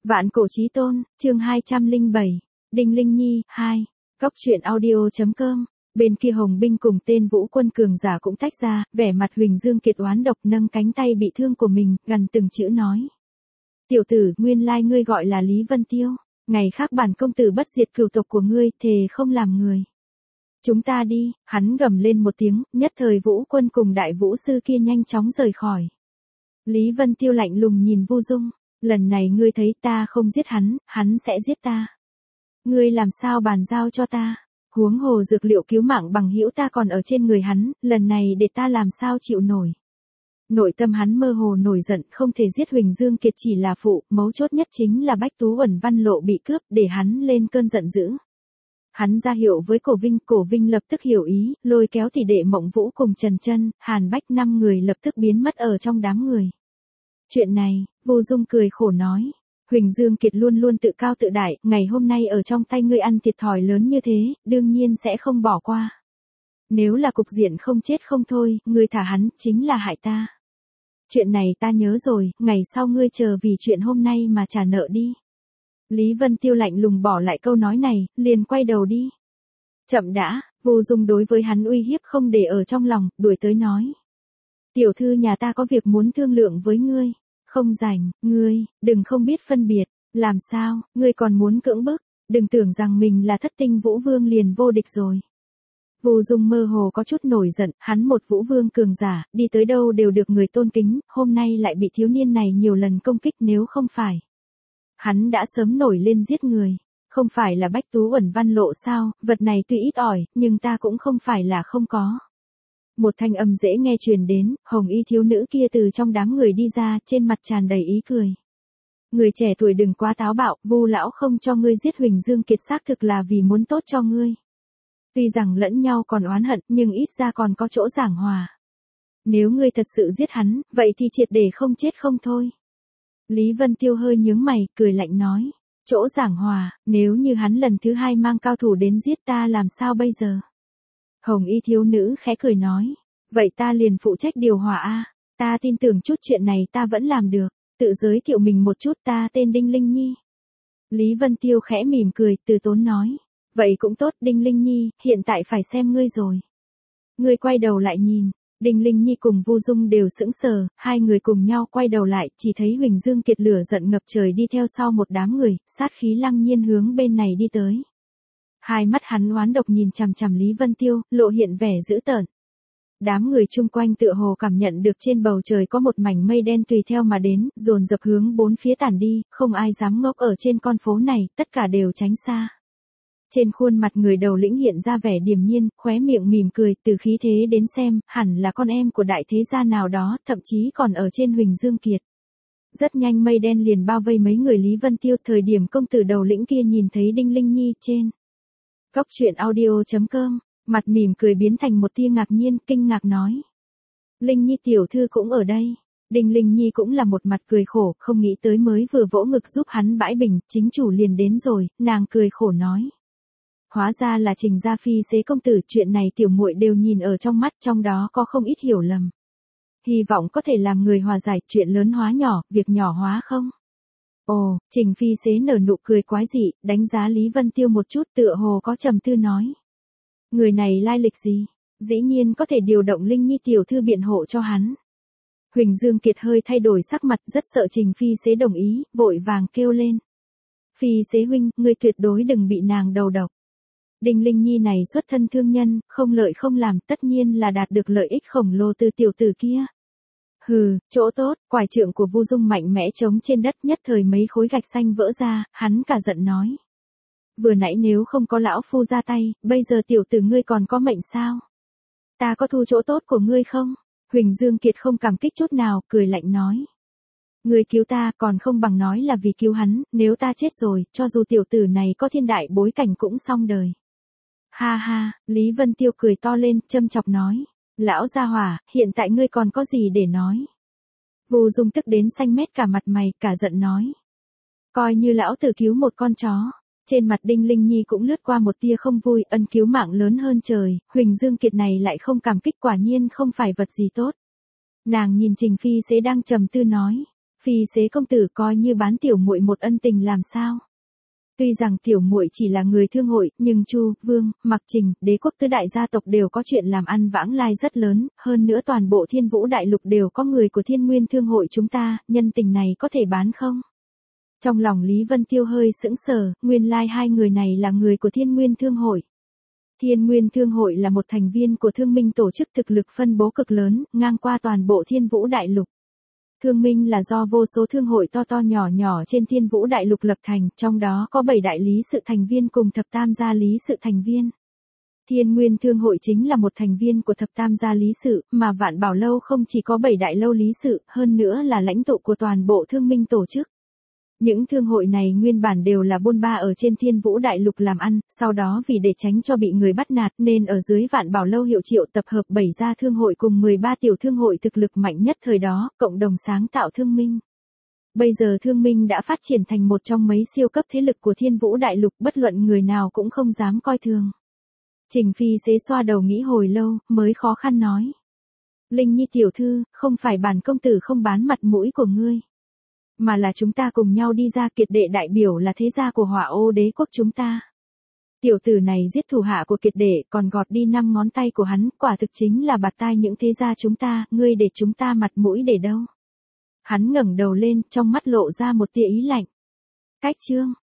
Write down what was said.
Vạn cổ chí tôn, chương 207, Đinh Linh Nhi, 2. Cóc truyện audio.com. Bên kia Hồng binh cùng tên Vũ Quân cường giả cũng tách ra, vẻ mặt Huỳnh Dương Kiệt oán độc nâng cánh tay bị thương của mình, gần từng chữ nói. Tiểu tử, nguyên lai ngươi gọi là Lý Vân Tiêu, ngày khác bản công tử bất diệt cửu tộc của ngươi, thề không làm người. Chúng ta đi, hắn gầm lên một tiếng, nhất thời Vũ Quân cùng đại vũ sư kia nhanh chóng rời khỏi. Lý Vân Tiêu lạnh lùng nhìn Vu Dung, lần này ngươi thấy ta không giết hắn, hắn sẽ giết ta. Ngươi làm sao bàn giao cho ta? Huống hồ dược liệu cứu mạng bằng hữu ta còn ở trên người hắn, lần này để ta làm sao chịu nổi. Nội tâm hắn mơ hồ nổi giận, không thể giết Huỳnh Dương Kiệt chỉ là phụ, mấu chốt nhất chính là Bách Tú Uẩn Văn Lộ bị cướp, để hắn lên cơn giận dữ. Hắn ra hiệu với Cổ Vinh lập tức hiểu ý, lôi kéo tỷ đệ Mộng Vũ cùng Trần Chân, Hàn Bách 5 người lập tức biến mất ở trong đám người. Chuyện này, Vu Dung cười khổ nói. Huỳnh Dương Kiệt luôn luôn tự cao tự đại, ngày hôm nay ở trong tay ngươi ăn thiệt thòi lớn như thế, đương nhiên sẽ không bỏ qua. Nếu là cục diện không chết không thôi, ngươi thả hắn, chính là hại ta. Chuyện này ta nhớ rồi, ngày sau ngươi chờ vì chuyện hôm nay mà trả nợ đi. Lý Vân Tiêu lạnh lùng bỏ lại câu nói này, liền quay đầu đi. Chậm đã, Vu Dung đối với hắn uy hiếp không để ở trong lòng, đuổi tới nói. Tiểu thư nhà ta có việc muốn thương lượng với ngươi. Không rảnh, ngươi, đừng không biết phân biệt, làm sao, ngươi còn muốn cưỡng bức, đừng tưởng rằng mình là Thất Tinh Vũ Vương liền vô địch rồi. Vu Dung mơ hồ có chút nổi giận, hắn một Vũ Vương cường giả, đi tới đâu đều được người tôn kính, hôm nay lại bị thiếu niên này nhiều lần công kích nếu không phải. Hắn đã sớm nổi lên giết người, không phải là Bách Tú Uẩn Văn Lộ sao, vật này tuy ít ỏi, nhưng ta cũng không phải là không có. Một thanh âm dễ nghe truyền đến, hồng y thiếu nữ kia từ trong đám người đi ra, trên mặt tràn đầy ý cười. Người trẻ tuổi đừng quá táo bạo, Vu lão không cho ngươi giết Huỳnh Dương Kiệt xác thực là vì muốn tốt cho ngươi. Tuy rằng lẫn nhau còn oán hận, nhưng ít ra còn có chỗ giảng hòa. Nếu ngươi thật sự giết hắn, vậy thì triệt để không chết không thôi. Lý Vân Tiêu hơi nhướng mày, cười lạnh nói. Chỗ giảng hòa, nếu như hắn lần thứ hai mang cao thủ đến giết ta làm sao bây giờ? Hồng y thiếu nữ khẽ cười nói, vậy ta liền phụ trách điều hòa a, ta tin tưởng chút chuyện này ta vẫn làm được, tự giới thiệu mình một chút ta tên Đinh Linh Nhi. Lý Vân Tiêu khẽ mỉm cười, từ tốn nói, vậy cũng tốt Đinh Linh Nhi, hiện tại phải xem ngươi rồi. Ngươi quay đầu lại nhìn, Đinh Linh Nhi cùng Vu Dung đều sững sờ, hai người cùng nhau quay đầu lại, chỉ thấy Huỳnh Dương Kiệt lửa giận ngập trời đi theo sau một đám người, sát khí lăng nhiên hướng bên này đi tới. Hai mắt hắn oán độc nhìn chằm chằm Lý Vân Tiêu, lộ hiện vẻ dữ tợn. Đám người chung quanh tựa hồ cảm nhận được trên bầu trời có một mảnh mây đen tùy theo mà đến, dồn dập hướng bốn phía tản đi, không ai dám ngốc ở trên con phố này, tất cả đều tránh xa. Trên khuôn mặt người đầu lĩnh hiện ra vẻ điềm nhiên, khóe miệng mỉm cười, từ khí thế đến xem, hẳn là con em của đại thế gia nào đó, thậm chí còn ở trên Huỳnh Dương Kiệt. Rất nhanh mây đen liền bao vây mấy người Lý Vân Tiêu, thời điểm công tử đầu lĩnh kia nhìn thấy Đinh Linh Nhi trên Cóc truyện audio.com, mặt mỉm cười biến thành một tia ngạc nhiên, kinh ngạc nói. Linh Nhi tiểu thư cũng ở đây. Đinh Linh Nhi cũng là một mặt cười khổ, không nghĩ tới mới vừa vỗ ngực giúp hắn bãi bình, chính chủ liền đến rồi, nàng cười khổ nói. Hóa ra là Trình gia phi xế công tử, chuyện này tiểu muội đều nhìn ở trong mắt, trong đó có không ít hiểu lầm. Hy vọng có thể làm người hòa giải, chuyện lớn hóa nhỏ, việc nhỏ hóa không? Ồ, Trình phi xế nở nụ cười quái dị, đánh giá Lý Vân Tiêu một chút, tựa hồ có trầm tư nói. Người này lai lịch gì? Dĩ nhiên có thể điều động Linh Nhi tiểu thư biện hộ cho hắn. Huỳnh Dương Kiệt hơi thay đổi sắc mặt, rất sợ Trình phi xế đồng ý, vội vàng kêu lên. Phi xế huynh, ngươi tuyệt đối đừng bị nàng đầu độc. Đinh Linh Nhi này xuất thân thương nhân, không lợi không làm, tất nhiên là đạt được lợi ích khổng lồ từ tiểu tử kia. Hừ, chỗ tốt, quải trượng của Vu Dung mạnh mẽ chống trên đất, nhất thời mấy khối gạch xanh vỡ ra, hắn cả giận nói. Vừa nãy nếu không có lão phu ra tay, bây giờ tiểu tử ngươi còn có mệnh sao? Ta có thu chỗ tốt của ngươi không? Huỳnh Dương Kiệt không cảm kích chút nào, cười lạnh nói. Ngươi cứu ta còn không bằng nói là vì cứu hắn, nếu ta chết rồi, cho dù tiểu tử này có thiên đại bối cảnh cũng xong đời. Ha ha, Lý Vân Tiêu cười to lên, châm chọc nói. Lão gia hỏa, hiện tại ngươi còn có gì để nói? Vu Dung tức đến xanh mét cả mặt mày, cả giận nói. Coi như lão tử cứu một con chó. Trên mặt Đinh Linh Nhi cũng lướt qua một tia không vui, ân cứu mạng lớn hơn trời, Huỳnh Dương Kiệt này lại không cảm kích, quả nhiên không phải vật gì tốt. Nàng nhìn Trình phi xế đang trầm tư nói. Phi xế công tử coi như bán tiểu muội một ân tình làm sao? Tuy rằng tiểu muội chỉ là người thương hội, nhưng Chu, Vương, Mặc Trình, đế quốc tứ đại gia tộc đều có chuyện làm ăn vãng lai rất lớn, hơn nữa toàn bộ Thiên Vũ đại lục đều có người của Thiên Nguyên thương hội chúng ta, nhân tình này có thể bán không? Trong lòng Lý Vân Tiêu hơi sững sờ, nguyên lai hai người này là người của Thiên Nguyên thương hội. Thiên Nguyên thương hội là một thành viên của thương minh tổ chức thực lực phân bố cực lớn, ngang qua toàn bộ Thiên Vũ đại lục. Thương minh là do vô số thương hội to to nhỏ nhỏ trên Thiên Vũ đại lục lập thành, trong đó có 7 đại lý sự thành viên cùng thập tam gia lý sự thành viên. Thiên Nguyên thương hội chính là một thành viên của thập tam gia lý sự, mà Vạn Bảo lâu không chỉ có 7 đại lâu lý sự, hơn nữa là lãnh tụ của toàn bộ thương minh tổ chức. Những thương hội này nguyên bản đều là bôn ba ở trên Thiên Vũ đại lục làm ăn, sau đó vì để tránh cho bị người bắt nạt nên ở dưới Vạn Bảo lâu hiệu triệu tập hợp 7 gia thương hội cùng 13 tiểu thương hội thực lực mạnh nhất thời đó, cộng đồng sáng tạo thương minh. Bây giờ thương minh đã phát triển thành một trong mấy siêu cấp thế lực của Thiên Vũ đại lục, bất luận người nào cũng không dám coi thường. Trình Phi xế xoa đầu nghĩ hồi lâu, mới khó khăn nói. Linh Nhi tiểu thư, không phải bản công tử không bán mặt mũi của ngươi, mà là chúng ta cùng nhau đi ra, Kiệt đệ đại biểu là thế gia của Hỏa Ô đế quốc chúng ta. Tiểu tử này giết thủ hạ của Kiệt đệ, còn gọt đi 5 ngón tay của hắn, quả thực chính là bạt tai những thế gia chúng ta, ngươi để chúng ta mặt mũi để đâu? Hắn ngẩng đầu lên, trong mắt lộ ra một tia ý lạnh. Cách chương